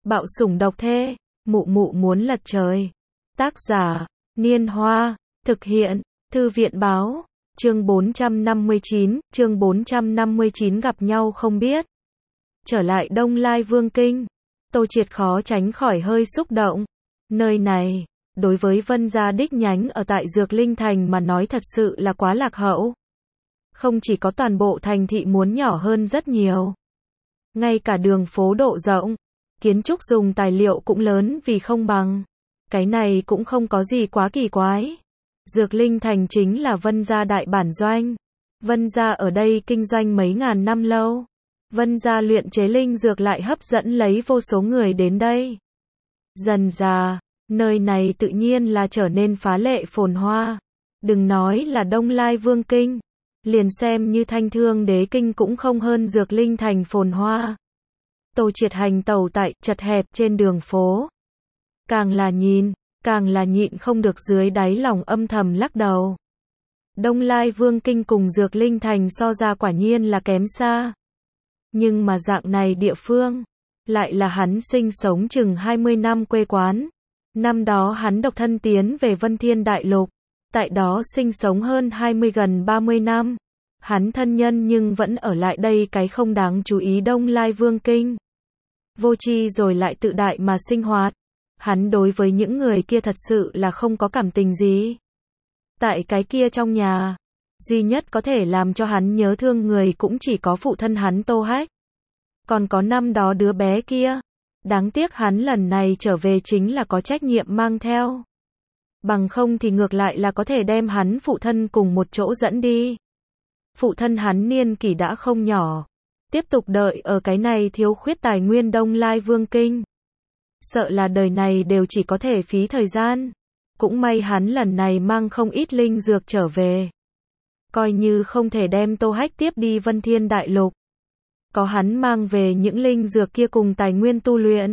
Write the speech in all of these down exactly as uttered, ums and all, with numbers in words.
Bạo sủng độc thê, mụ mụ muốn lật trời. Tác giả, Niên Hoa, thực hiện, Thư viện báo, chương bốn trăm năm mươi chín, chương bốn trăm năm mươi chín gặp nhau không biết. Trở lại Đông Lai Vương Kinh, Tô Triệt khó tránh khỏi hơi xúc động. Nơi này, đối với Vân gia đích nhánh ở tại Dược Linh Thành mà nói thật sự là quá lạc hậu. Không chỉ có toàn bộ thành thị muốn nhỏ hơn rất nhiều. Ngay cả đường phố độ rộng, kiến trúc dùng tài liệu cũng lớn vì không bằng. Cái này cũng không có gì quá kỳ quái. Dược Linh Thành chính là Vân gia đại bản doanh. Vân gia ở đây kinh doanh mấy ngàn năm lâu. Vân gia luyện chế linh dược lại hấp dẫn lấy vô số người đến đây. Dần dà, nơi này tự nhiên là trở nên phá lệ phồn hoa. Đừng nói là Đông Lai Vương Kinh, liền xem như Thanh Thương Đế Kinh cũng không hơn Dược Linh Thành phồn hoa. Tô Triệt hành tẩu tại chật hẹp trên đường phố. Càng là nhìn, càng là nhịn không được dưới đáy lòng âm thầm lắc đầu. Đông Lai Vương Kinh cùng Dược Linh Thành so ra quả nhiên là kém xa. Nhưng mà dạng này địa phương, lại là hắn sinh sống chừng hai mươi năm quê quán. Năm đó hắn độc thân tiến về Vân Thiên Đại Lục, tại đó sinh sống hơn hai mươi gần ba mươi năm. Hắn thân nhân nhưng vẫn ở lại đây cái không đáng chú ý Đông Lai Vương Kinh. Vô tri rồi lại tự đại mà sinh hoạt. Hắn đối với những người kia thật sự là không có cảm tình gì. Tại cái kia trong nhà, duy nhất có thể làm cho hắn nhớ thương người cũng chỉ có phụ thân hắn Tô Hách. Còn có năm đó đứa bé kia. Đáng tiếc hắn lần này trở về chính là có trách nhiệm mang theo. Bằng không thì ngược lại là có thể đem hắn phụ thân cùng một chỗ dẫn đi. Phụ thân hắn niên kỷ đã không nhỏ. Tiếp tục đợi ở cái này thiếu khuyết tài nguyên Đông Lai Vương Kinh. Sợ là đời này đều chỉ có thể phí thời gian. Cũng may hắn lần này mang không ít linh dược trở về. Coi như không thể đem Tô Hách tiếp đi Vân Thiên Đại Lục. Có hắn mang về những linh dược kia cùng tài nguyên tu luyện.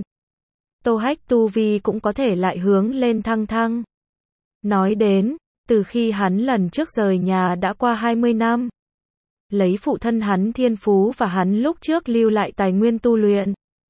Tô Hách tu vi cũng có thể lại hướng lên thăng thăng. Nói đến, từ khi hắn lần trước rời nhà đã qua hai mươi năm. Lấy phụ thân hắn thiên phú và hắn lúc trước lưu lại tài nguyên tu luyện.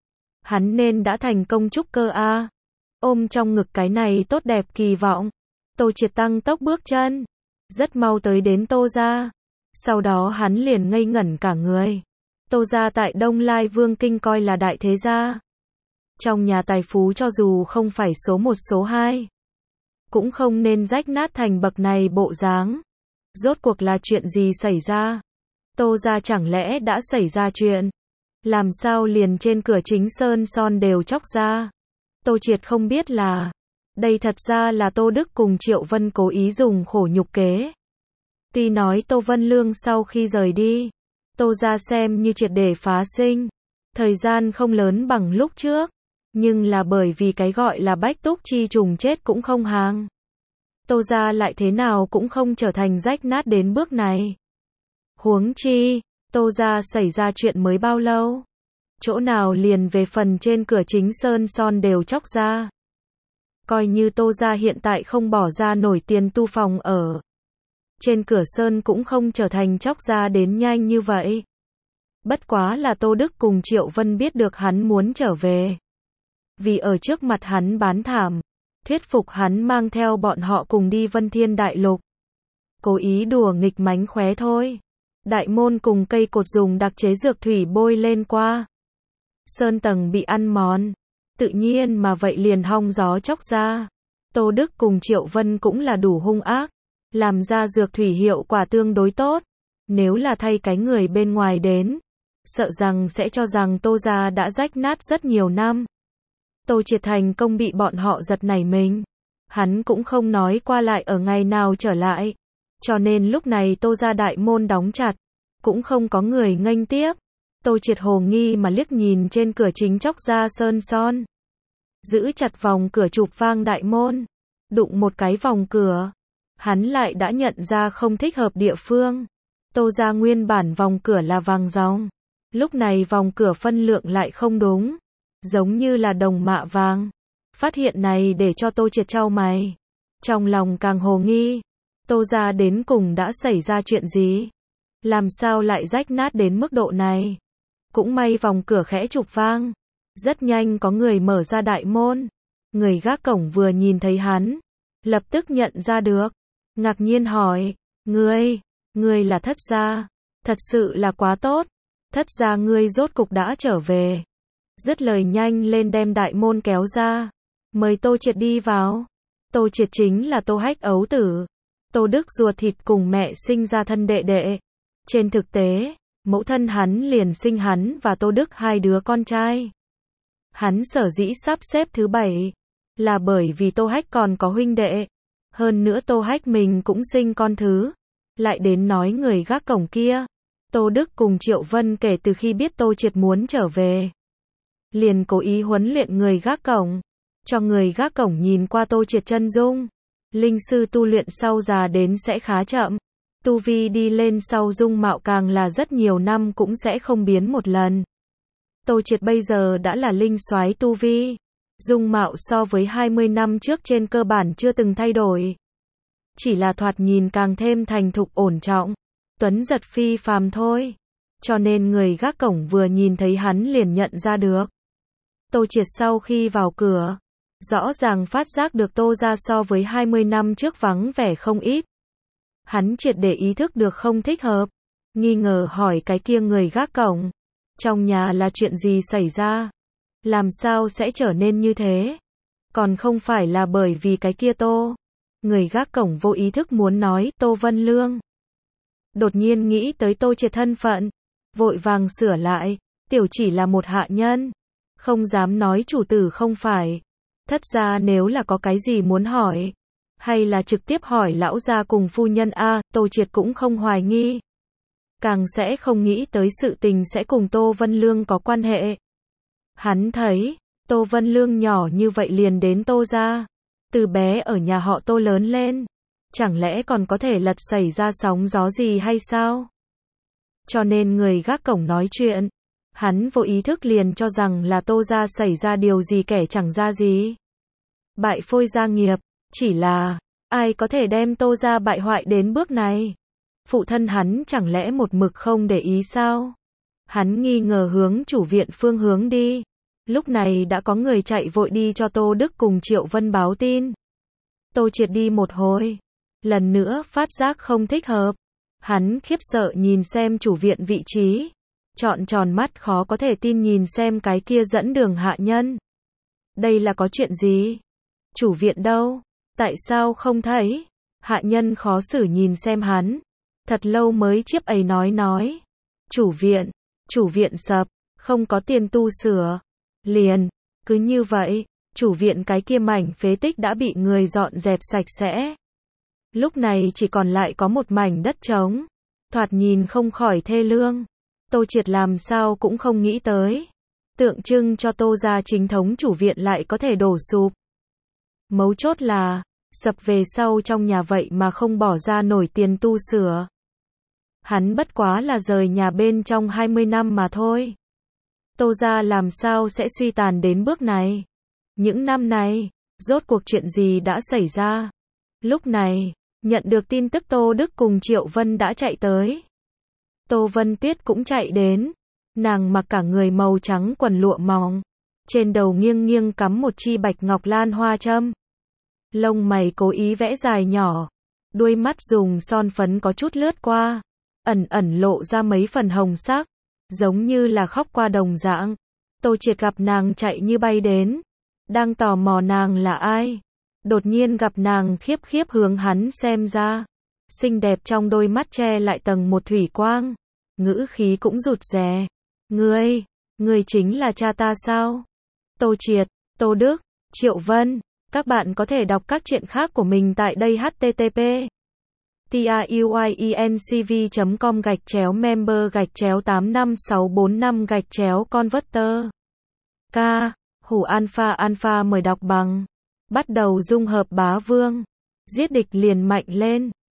Hắn nên đã thành công trúc cơ a. Ôm trong ngực cái này tốt đẹp kỳ vọng. Tô Triệt tăng tốc bước chân. Rất mau tới đến Tô gia. Sau đó hắn liền ngây ngẩn cả người. Tô gia tại Đông Lai Vương Kinh coi là đại thế gia. Trong nhà tài phú cho dù không phải số một số hai. Cũng không nên rách nát thành bậc này bộ dáng. Rốt cuộc là chuyện gì xảy ra? Tô gia chẳng lẽ đã xảy ra chuyện? Làm sao liền trên cửa chính sơn son đều chóc ra? Tô Triệt không biết là, đây thật ra là Tô Đức cùng Triệu Vân cố ý dùng khổ nhục kế. Tuy nói Tô Vân Lương sau khi rời đi, Tô gia xem như triệt để phá sinh. Thời gian không lớn bằng lúc trước, nhưng là bởi vì cái gọi là bách túc chi trùng chết cũng không hàng. Tô gia lại thế nào cũng không trở thành rách nát đến bước này. Huống chi, Tô gia xảy ra chuyện mới bao lâu? Chỗ nào liền về phần trên cửa chính sơn son đều chóc ra. Coi như Tô gia hiện tại không bỏ ra nổi tiền tu phòng ở. Trên cửa sơn cũng không trở thành chóc ra đến nhanh như vậy. Bất quá là Tô Đức cùng Triệu Vân biết được hắn muốn trở về. Vì ở trước mặt hắn bán thảm, thuyết phục hắn mang theo bọn họ cùng đi Vân Thiên Đại Lục. Cố ý đùa nghịch mánh khóe thôi. Đại môn cùng cây cột dùng đặc chế dược thủy bôi lên qua. Sơn tầng bị ăn mòn. Tự nhiên mà vậy liền hong gió chóc ra. Tô Đức cùng Triệu Vân cũng là đủ hung ác. Làm ra dược thủy hiệu quả tương đối tốt. Nếu là thay cái người bên ngoài đến, sợ rằng sẽ cho rằng Tô gia đã rách nát rất nhiều năm. Tô Triệt thành công bị bọn họ giật nảy mình. Hắn cũng không nói qua lại ở ngày nào trở lại. Cho nên lúc này Tô gia đại môn đóng chặt. Cũng không có người nghênh tiếp. Tô Triệt hồ nghi mà liếc nhìn trên cửa chính chóc ra sơn son. Giữ chặt vòng cửa chụp vang đại môn. Đụng một cái vòng cửa. Hắn lại đã nhận ra không thích hợp địa phương. Tô gia nguyên bản vòng cửa là vàng ròng. Lúc này vòng cửa phân lượng lại không đúng. Giống như là đồng mạ vàng. Phát hiện này để cho Tô Triệt chau mày. Trong lòng càng hồ nghi. Tô gia đến cùng đã xảy ra chuyện gì? Làm sao lại rách nát đến mức độ này? Cũng may vòng cửa khẽ chụp vang. Rất nhanh có người mở ra đại môn. Người gác cổng vừa nhìn thấy hắn, lập tức nhận ra được. Ngạc nhiên hỏi, ngươi, ngươi là Thất gia, thật sự là quá tốt. Thất gia ngươi rốt cục đã trở về. Dứt lời nhanh lên đem đại môn kéo ra. Mời Tô Triệt đi vào. Tô Triệt chính là Tô Hách ấu tử. Tô Đức ruột thịt cùng mẹ sinh ra thân đệ đệ. Trên thực tế, mẫu thân hắn liền sinh hắn và Tô Đức hai đứa con trai. Hắn sở dĩ sắp xếp thứ bảy, là bởi vì Tô Hách còn có huynh đệ. Hơn nữa Tô Hách mình cũng sinh con thứ. Lại đến nói người gác cổng kia. Tô Đức cùng Triệu Vân kể từ khi biết Tô Triệt muốn trở về, liền cố ý huấn luyện người gác cổng. Cho người gác cổng nhìn qua Tô Triệt chân dung. Linh sư tu luyện sau già đến sẽ khá chậm. Tu vi đi lên sau dung mạo càng là rất nhiều năm cũng sẽ không biến một lần. Tô Triệt bây giờ đã là linh soái tu vi. Dung mạo so với hai mươi năm trước trên cơ bản chưa từng thay đổi. Chỉ là thoạt nhìn càng thêm thành thục ổn trọng. Tuấn giật phi phàm thôi. Cho nên người gác cổng vừa nhìn thấy hắn liền nhận ra được. Tô Triệt sau khi vào cửa, rõ ràng phát giác được Tô gia so với hai mươi năm trước vắng vẻ không ít. Hắn triệt để ý thức được không thích hợp. Nghi ngờ hỏi cái kia người gác cổng. Trong nhà là chuyện gì xảy ra? Làm sao sẽ trở nên như thế? Còn không phải là bởi vì cái kia Tô. Người gác cổng vô ý thức muốn nói Tô Vân Lương. Đột nhiên nghĩ tới Tô Triệt thân phận. Vội vàng sửa lại. Tiểu chỉ là một hạ nhân. Không dám nói chủ tử không phải. Thất gia nếu là có cái gì muốn hỏi. Hay là trực tiếp hỏi lão gia cùng phu nhân a, Tô Triệt cũng không hoài nghi. Càng sẽ không nghĩ tới sự tình sẽ cùng Tô Vân Lương có quan hệ. Hắn thấy, Tô Vân Lương nhỏ như vậy liền đến Tô gia. Từ bé ở nhà họ Tô lớn lên. Chẳng lẽ còn có thể lật xảy ra sóng gió gì hay sao? Cho nên người gác cổng nói chuyện. Hắn vô ý thức liền cho rằng là Tô gia xảy ra điều gì kẻ chẳng ra gì. Bại phôi gia nghiệp, chỉ là, ai có thể đem Tô gia bại hoại đến bước này? Phụ thân hắn chẳng lẽ một mực không để ý sao? Hắn nghi ngờ hướng chủ viện phương hướng đi. Lúc này đã có người chạy vội đi cho Tô Đức cùng Triệu Vân báo tin. Tô Triệt đi một hồi. Lần nữa phát giác không thích hợp. Hắn khiếp sợ nhìn xem chủ viện vị trí. Trọn tròn mắt khó có thể tin nhìn xem cái kia dẫn đường hạ nhân. Đây là có chuyện gì? Chủ viện đâu? Tại sao không thấy? Hạ nhân khó xử nhìn xem hắn. Thật lâu mới chiếp ấy nói nói. Chủ viện, chủ viện sập, không có tiền tu sửa. Liền, cứ như vậy, chủ viện cái kia mảnh phế tích đã bị người dọn dẹp sạch sẽ. Lúc này chỉ còn lại có một mảnh đất trống. Thoạt nhìn không khỏi thê lương. Tô Triệt làm sao cũng không nghĩ tới. Tượng trưng cho Tô gia chính thống chủ viện lại có thể đổ sụp. Mấu chốt là, sập về sau trong nhà vậy mà không bỏ ra nổi tiền tu sửa. Hắn bất quá là rời nhà bên trong hai mươi năm mà thôi. Tô gia làm sao sẽ suy tàn đến bước này? Những năm này, rốt cuộc chuyện gì đã xảy ra? Lúc này, nhận được tin tức Tô Đức cùng Triệu Vân đã chạy tới. Tô Vân Tuyết cũng chạy đến. Nàng mặc cả người màu trắng quần lụa mỏng. Trên đầu nghiêng nghiêng cắm một chi bạch ngọc lan hoa châm. Lông mày cố ý vẽ dài nhỏ. Đuôi mắt dùng son phấn có chút lướt qua. Ẩn ẩn lộ ra mấy phần hồng sắc. Giống như là khóc qua đồng dạng. Tô Triệt gặp nàng chạy như bay đến. Đang tò mò nàng là ai. Đột nhiên gặp nàng khiếp khiếp hướng hắn xem ra. Xinh đẹp trong đôi mắt che lại tầng một thủy quang. Ngữ khí cũng rụt rè. Ngươi, ngươi chính là cha ta sao? Tô Triệt, Tô Đức, Triệu Vân. Các bạn có thể đọc các truyện khác của mình tại đây h t t p truyencv chấm com gạch chéo member gạch chéo tám năm sáu bốn năm gạch chéo converter. K. Hủ alpha alpha mời đọc bằng. Bắt đầu dung hợp bá vương. Giết địch liền mạnh lên.